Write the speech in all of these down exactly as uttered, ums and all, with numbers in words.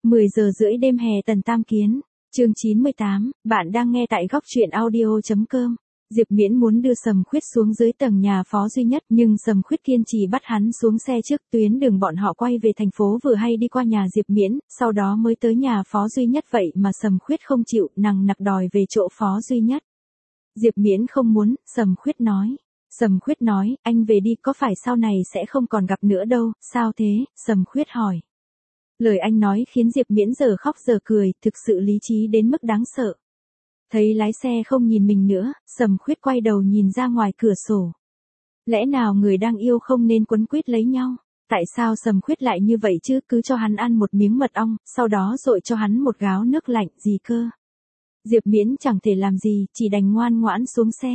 mười giờ rưỡi đêm hè Tần Tam Kiến, chương chín mươi tám, bạn đang nghe tại góc truyện audio chấm com. Diệp Miễn muốn đưa Sầm Khuyết xuống dưới tầng nhà Phó Duy Nhất, nhưng Sầm Khuyết kiên trì bắt hắn xuống xe trước. Tuyến đường bọn họ quay về thành phố vừa hay đi qua nhà Diệp Miễn, sau đó mới tới nhà Phó Duy Nhất, vậy mà Sầm Khuyết không chịu, nằng nặc đòi về chỗ Phó Duy Nhất. Diệp Miễn không muốn, Sầm Khuyết nói. Sầm Khuyết nói, anh về đi, có phải sau này sẽ không còn gặp nữa đâu, sao thế, Sầm Khuyết hỏi. Lời anh nói khiến Diệp Miễn giờ khóc giờ cười, thực sự lý trí đến mức đáng sợ. Thấy lái xe không nhìn mình nữa, Sầm Khuyết quay đầu nhìn ra ngoài cửa sổ. Lẽ nào người đang yêu không nên quấn quýt lấy nhau? Tại sao Sầm Khuyết lại như vậy chứ, cứ cho hắn ăn một miếng mật ong, sau đó dội cho hắn một gáo nước lạnh, gì cơ? Diệp Miễn chẳng thể làm gì, chỉ đành ngoan ngoãn xuống xe.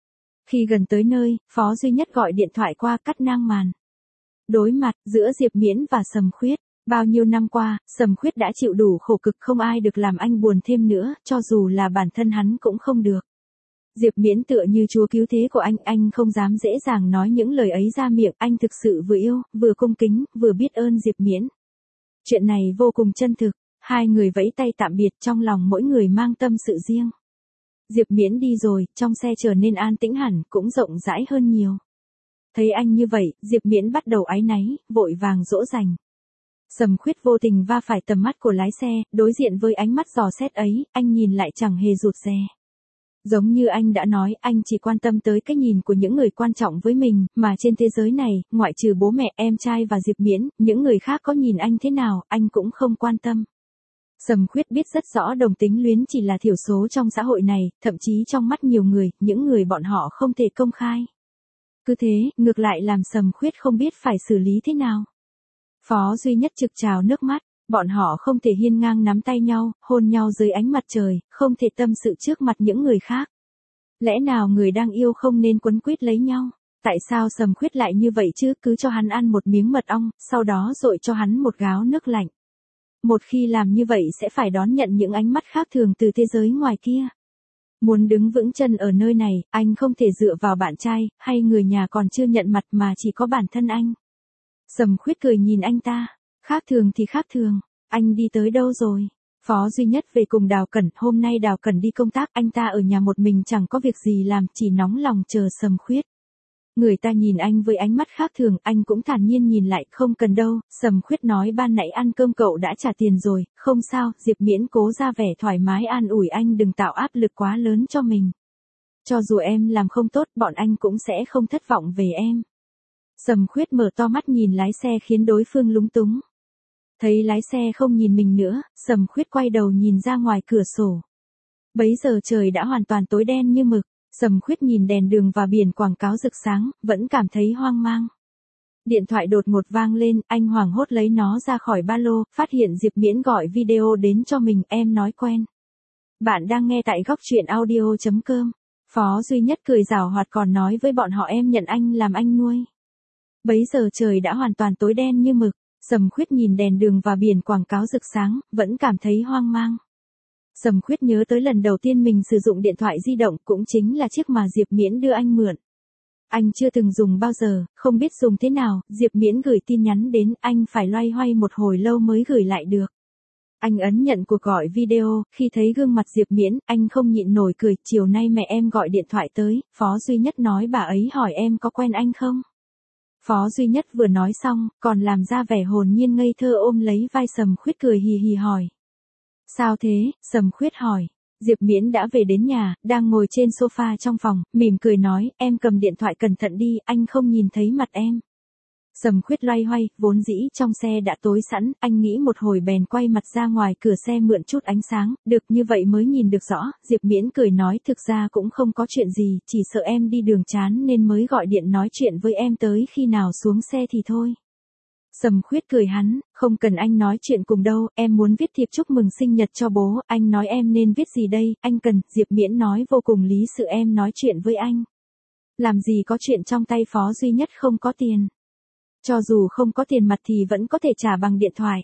Khi gần tới nơi, Phó Duy Nhất gọi điện thoại qua, cắt ngang màn. Đối mặt, giữa Diệp Miễn và Sầm Khuyết. Bao nhiêu năm qua, Sầm Khuyết đã chịu đủ khổ cực, không ai được làm anh buồn thêm nữa, cho dù là bản thân hắn cũng không được. Diệp Miễn tựa như chúa cứu thế của anh, anh không dám dễ dàng nói những lời ấy ra miệng, anh thực sự vừa yêu, vừa cung kính, vừa biết ơn Diệp Miễn. Chuyện này vô cùng chân thực, hai người vẫy tay tạm biệt, trong lòng mỗi người mang tâm sự riêng. Diệp Miễn đi rồi, trong xe trở nên an tĩnh hẳn, cũng rộng rãi hơn nhiều. Thấy anh như vậy, Diệp Miễn bắt đầu áy náy, vội vàng dỗ dành. Sầm Khuyết vô tình va phải tầm mắt của lái xe, đối diện với ánh mắt dò xét ấy, anh nhìn lại chẳng hề rụt rè. Giống như anh đã nói, anh chỉ quan tâm tới cái nhìn của những người quan trọng với mình, mà trên thế giới này, ngoại trừ bố mẹ, em trai và Diệp Miễn, những người khác có nhìn anh thế nào, anh cũng không quan tâm. Sầm Khuyết biết rất rõ đồng tính luyến chỉ là thiểu số trong xã hội này, thậm chí trong mắt nhiều người, những người bọn họ không thể công khai. Cứ thế, ngược lại làm Sầm Khuyết không biết phải xử lý thế nào. Phó Duy Nhất trực trào nước mắt, bọn họ không thể hiên ngang nắm tay nhau, hôn nhau dưới ánh mặt trời, không thể tâm sự trước mặt những người khác. Lẽ nào người đang yêu không nên quấn quýt lấy nhau? Tại sao Sầm Khuyết lại như vậy chứ, cứ cho hắn ăn một miếng mật ong, sau đó dội cho hắn một gáo nước lạnh. Một khi làm như vậy sẽ phải đón nhận những ánh mắt khác thường từ thế giới ngoài kia. Muốn đứng vững chân ở nơi này, anh không thể dựa vào bạn trai, hay người nhà còn chưa nhận mặt mà chỉ có bản thân anh. Sầm Khuyết cười nhìn anh ta, khác thường thì khác thường, anh đi tới đâu rồi? Phó Duy Nhất về cùng Đào Cẩn, hôm nay Đào Cẩn đi công tác, anh ta ở nhà một mình chẳng có việc gì làm, chỉ nóng lòng chờ Sầm Khuyết. Người ta nhìn anh với ánh mắt khác thường, anh cũng thản nhiên nhìn lại, không cần đâu, Sầm Khuyết nói ban nãy ăn cơm cậu đã trả tiền rồi, không sao, Diệp Miễn cố ra vẻ thoải mái an ủi anh đừng tạo áp lực quá lớn cho mình. Cho dù em làm không tốt, bọn anh cũng sẽ không thất vọng về em. Sầm Khuyết mở to mắt nhìn lái xe khiến đối phương lúng túng. Thấy lái xe không nhìn mình nữa, Sầm Khuyết quay đầu nhìn ra ngoài cửa sổ. Bấy giờ trời đã hoàn toàn tối đen như mực, Sầm Khuyết nhìn đèn đường và biển quảng cáo rực sáng, vẫn cảm thấy hoang mang. Điện thoại đột ngột vang lên, anh hoảng hốt lấy nó ra khỏi ba lô, phát hiện Diệp Miễn gọi video đến cho mình, em nói quen. Bạn đang nghe tại góc truyện audio chấm com. Phó Duy Nhất cười giảo hoạt còn nói với bọn họ em nhận anh làm anh nuôi. Bấy giờ trời đã hoàn toàn tối đen như mực, Sầm Khuyết nhìn đèn đường và biển quảng cáo rực sáng, vẫn cảm thấy hoang mang. Sầm Khuyết nhớ tới lần đầu tiên mình sử dụng điện thoại di động, cũng chính là chiếc mà Diệp Miễn đưa anh mượn. Anh chưa từng dùng bao giờ, không biết dùng thế nào, Diệp Miễn gửi tin nhắn đến, anh phải loay hoay một hồi lâu mới gửi lại được. Anh ấn nhận cuộc gọi video, khi thấy gương mặt Diệp Miễn, anh không nhịn nổi cười, chiều nay mẹ em gọi điện thoại tới, Phó Duy Nhất nói bà ấy hỏi em có quen anh không? Phó Duy Nhất vừa nói xong, còn làm ra vẻ hồn nhiên ngây thơ ôm lấy vai Sầm Khuyết cười hì hì hỏi. Sao thế, Sầm Khuyết hỏi. Diệp Miễn đã về đến nhà, đang ngồi trên sofa trong phòng, mỉm cười nói, em cầm điện thoại cẩn thận đi, anh không nhìn thấy mặt em. Sầm Khuyết loay hoay, vốn dĩ trong xe đã tối sẵn, anh nghĩ một hồi bèn quay mặt ra ngoài cửa xe mượn chút ánh sáng, được như vậy mới nhìn được rõ, Diệp Miễn cười nói thực ra cũng không có chuyện gì, chỉ sợ em đi đường chán nên mới gọi điện nói chuyện với em tới khi nào xuống xe thì thôi. Sầm Khuyết cười hắn, không cần anh nói chuyện cùng đâu, em muốn viết thiệp chúc mừng sinh nhật cho bố, anh nói em nên viết gì đây, anh cần, Diệp Miễn nói vô cùng lý sự em nói chuyện với anh. Làm gì có chuyện trong tay Phó Duy Nhất không có tiền. Cho dù không có tiền mặt thì vẫn có thể trả bằng điện thoại.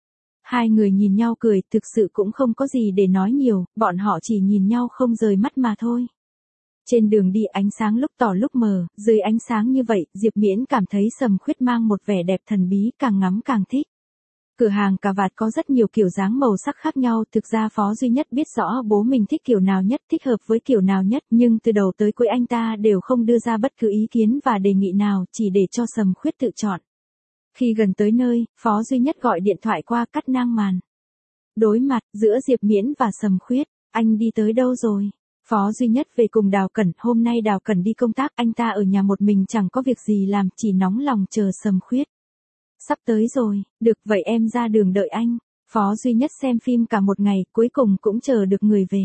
Hai người nhìn nhau cười, thực sự cũng không có gì để nói nhiều, bọn họ chỉ nhìn nhau không rời mắt mà thôi. Trên đường đi ánh sáng lúc tỏ lúc mờ, dưới ánh sáng như vậy, Diệp Miễn cảm thấy Sầm Khuyết mang một vẻ đẹp thần bí, càng ngắm càng thích. Cửa hàng cà vạt có rất nhiều kiểu dáng màu sắc khác nhau, thực ra Phó Duy Nhất biết rõ bố mình thích kiểu nào nhất, thích hợp với kiểu nào nhất, nhưng từ đầu tới cuối anh ta đều không đưa ra bất cứ ý kiến và đề nghị nào, chỉ để cho Sầm Khuyết tự chọn. Khi gần tới nơi, Phó Duy Nhất gọi điện thoại qua cắt ngang màn. Đối mặt, giữa Diệp Miễn và Sầm Khuyết, anh đi tới đâu rồi? Phó Duy Nhất về cùng Đào Cẩn, hôm nay Đào Cẩn đi công tác, anh ta ở nhà một mình chẳng có việc gì làm, chỉ nóng lòng chờ Sầm Khuyết. Sắp tới rồi, được vậy em ra đường đợi anh. Phó Duy Nhất xem phim cả một ngày, cuối cùng cũng chờ được người về.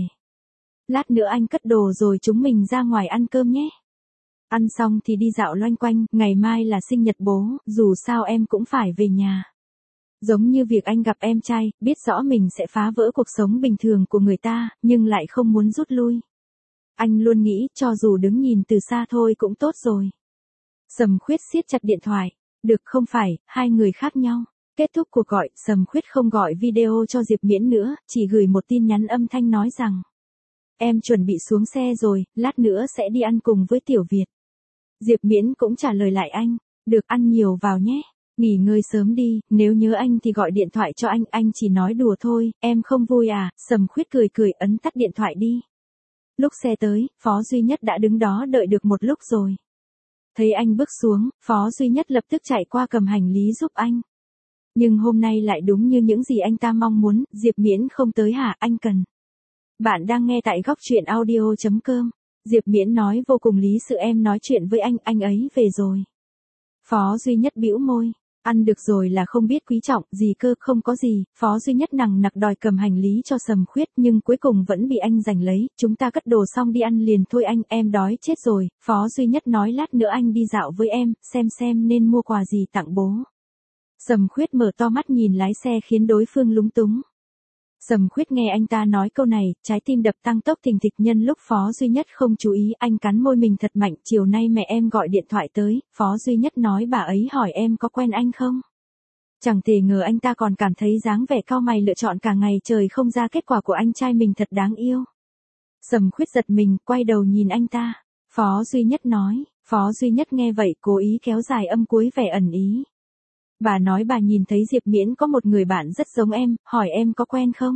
Lát nữa anh cất đồ rồi chúng mình ra ngoài ăn cơm nhé. Ăn xong thì đi dạo loanh quanh, ngày mai là sinh nhật bố, dù sao em cũng phải về nhà. Giống như việc anh gặp em trai, biết rõ mình sẽ phá vỡ cuộc sống bình thường của người ta, nhưng lại không muốn rút lui. Anh luôn nghĩ, cho dù đứng nhìn từ xa thôi cũng tốt rồi. Sầm Khuyết siết chặt điện thoại. Được không phải, hai người khác nhau. Kết thúc cuộc gọi, Sầm Khuyết không gọi video cho Diệp Miễn nữa, chỉ gửi một tin nhắn âm thanh nói rằng: Em chuẩn bị xuống xe rồi, lát nữa sẽ đi ăn cùng với Tiểu Việt. Diệp Miễn cũng trả lời lại anh: Được, ăn nhiều vào nhé. Nghỉ ngơi sớm đi, nếu nhớ anh thì gọi điện thoại cho anh, anh chỉ nói đùa thôi, em không vui à? Sầm Khuyết cười cười ấn tắt điện thoại đi. Lúc xe tới, Phó Duy Nhất đã đứng đó đợi được một lúc rồi. Thấy anh bước xuống, Phó Duy Nhất lập tức chạy qua cầm hành lý giúp anh. Nhưng hôm nay lại đúng như những gì anh ta mong muốn, Diệp Miễn không tới hả, anh cần. Bạn đang nghe tại góc truyện audio chấm com. Diệp Miễn nói vô cùng lý sự, em nói chuyện với anh, anh ấy về rồi. Phó Duy Nhất bĩu môi. Ăn được rồi là không biết quý trọng, gì cơ, không có gì. Phó Duy Nhất nằng nặc đòi cầm hành lý cho Sầm Khuyết nhưng cuối cùng vẫn bị anh giành lấy, chúng ta cất đồ xong đi ăn liền thôi anh, em đói chết rồi. Phó Duy Nhất nói lát nữa anh đi dạo với em, xem xem nên mua quà gì tặng bố. Sầm Khuyết mở to mắt nhìn lái xe khiến đối phương lúng túng. Sầm Khuyết nghe anh ta nói câu này, trái tim đập tăng tốc thình thịch, nhân lúc Phó Duy Nhất không chú ý, anh cắn môi mình thật mạnh, chiều nay mẹ em gọi điện thoại tới, Phó Duy Nhất nói bà ấy hỏi em có quen anh không? Chẳng thể ngờ anh ta còn cảm thấy dáng vẻ cau mày lựa chọn cả ngày trời không ra kết quả của anh trai mình thật đáng yêu. Sầm Khuyết giật mình, quay đầu nhìn anh ta. Phó Duy Nhất nói, Phó Duy Nhất nghe vậy cố ý kéo dài âm cuối vẻ ẩn ý. Bà nói bà nhìn thấy Diệp Miễn có một người bạn rất giống em, hỏi em có quen không?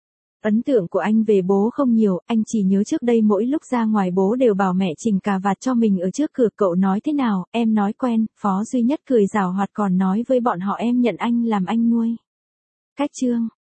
Ấn tượng của anh về bố không nhiều, anh chỉ nhớ trước đây mỗi lúc ra ngoài bố đều bảo mẹ chỉnh cà vạt cho mình ở trước cửa, cậu nói thế nào, em nói quen. Phó Duy Nhất cười giảo hoạt còn nói với bọn họ em nhận anh làm anh nuôi. Cách chương